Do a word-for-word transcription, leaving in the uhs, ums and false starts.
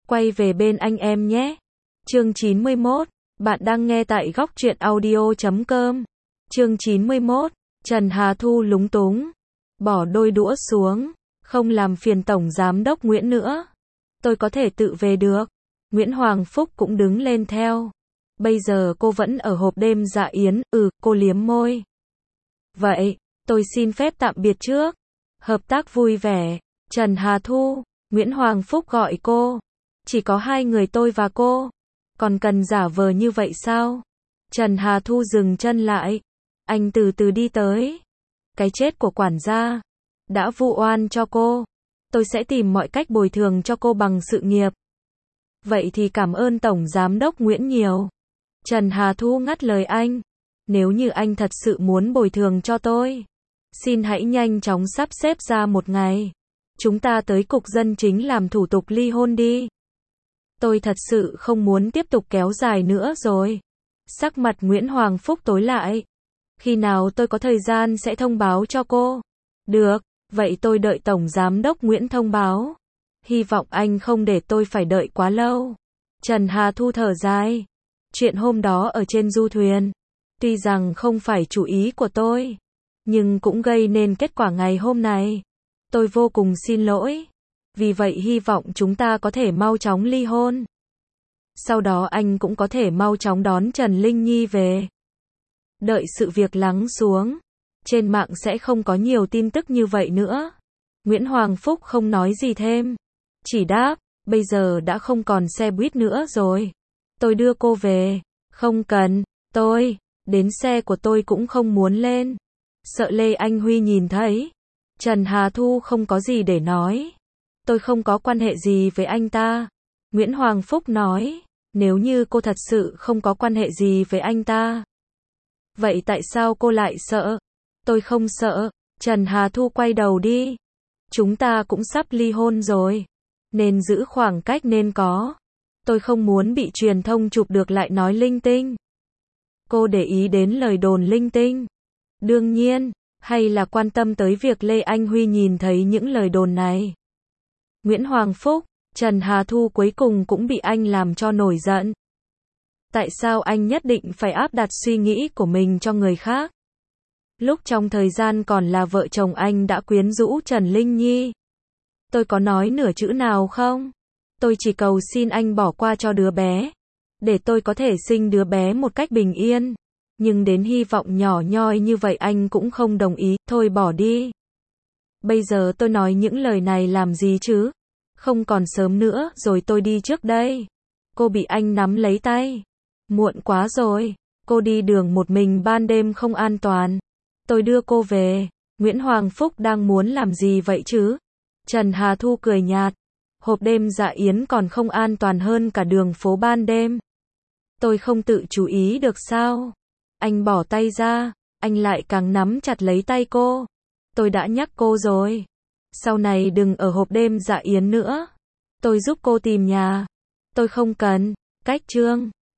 Quay về bên anh em nhé. Chương chín mươi mốt. Bạn đang nghe tại góc truyện audio chấm com. Chương chín mươi mốt. Trần Hà Thu lúng túng. Bỏ đôi đũa xuống. Không làm phiền Tổng Giám đốc Nguyễn nữa. Tôi có thể tự về được. Nguyễn Hoàng Phúc cũng đứng lên theo. Bây giờ cô vẫn ở hộp đêm dạ yến. Ừ, cô liếm môi. Vậy, tôi xin phép tạm biệt trước. Hợp tác vui vẻ. Trần Hà Thu. Nguyễn Hoàng Phúc gọi cô. Chỉ có hai người tôi và cô. Còn cần giả vờ như vậy sao? Trần Hà Thu dừng chân lại. Anh từ từ đi tới. Cái chết của quản gia đã vu oan cho cô. Tôi sẽ tìm mọi cách bồi thường cho cô bằng sự nghiệp. Vậy thì cảm ơn Tổng Giám đốc Nguyễn nhiều. Trần Hà Thu ngắt lời anh. Nếu như anh thật sự muốn bồi thường cho tôi, xin hãy nhanh chóng sắp xếp ra một ngày. Chúng ta tới cục dân chính làm thủ tục ly hôn đi. Tôi thật sự không muốn tiếp tục kéo dài nữa rồi. Sắc mặt Nguyễn Hoàng Phúc tối lại. Khi nào tôi có thời gian sẽ thông báo cho cô. Được, vậy tôi đợi Tổng Giám đốc Nguyễn thông báo. Hy vọng anh không để tôi phải đợi quá lâu. Trần Hà Thu thở dài. Chuyện hôm đó ở trên du thuyền, tuy rằng không phải chủ ý của tôi, nhưng cũng gây nên kết quả ngày hôm nay. Tôi vô cùng xin lỗi. Vì vậy hy vọng chúng ta có thể mau chóng ly hôn. Sau đó anh cũng có thể mau chóng đón Trần Linh Nhi về. Đợi sự việc lắng xuống, trên mạng sẽ không có nhiều tin tức như vậy nữa. Nguyễn Hoàng Phúc không nói gì thêm. Chỉ đáp, bây giờ đã không còn xe buýt nữa rồi. Tôi đưa cô về. Không cần, tôi, đến xe của tôi cũng không muốn lên. Sợ Lê Anh Huy nhìn thấy. Trần Hà Thu không có gì để nói. Tôi không có quan hệ gì với anh ta. Nguyễn Hoàng Phúc nói, nếu như cô thật sự không có quan hệ gì với anh ta, vậy tại sao cô lại sợ? Tôi không sợ. Trần Hà Thu quay đầu đi. Chúng ta cũng sắp ly hôn rồi, nên giữ khoảng cách nên có. Tôi không muốn bị truyền thông chụp được lại nói linh tinh. Cô để ý đến lời đồn linh tinh? Đương nhiên, hay là quan tâm tới việc Lê Anh Huy nhìn thấy những lời đồn này? Nguyễn Hoàng Phúc, Trần Hà Thu cuối cùng cũng bị anh làm cho nổi giận. Tại sao anh nhất định phải áp đặt suy nghĩ của mình cho người khác? Lúc trong thời gian còn là vợ chồng anh đã quyến rũ Trần Linh Nhi. Tôi có nói nửa chữ nào không? Tôi chỉ cầu xin anh bỏ qua cho đứa bé, để tôi có thể sinh đứa bé một cách bình yên. Nhưng đến hy vọng nhỏ nhoi như vậy anh cũng không đồng ý. Thôi bỏ đi. Bây giờ tôi nói những lời này làm gì chứ? Không còn sớm nữa rồi, tôi đi trước đây. Cô bị anh nắm lấy tay. Muộn quá rồi. Cô đi đường một mình ban đêm không an toàn. Tôi đưa cô về. Nguyễn Hoàng Phúc đang muốn làm gì vậy chứ? Trần Hà Thu cười nhạt. Hộp đêm dạ yến còn không an toàn hơn cả đường phố ban đêm. Tôi không tự chú ý được sao? Anh bỏ tay ra. Anh lại càng nắm chặt lấy tay cô. Tôi đã nhắc cô rồi. Sau này đừng ở hộp đêm dạ yến nữa. Tôi giúp cô tìm nhà. Tôi không cần. Cách chương.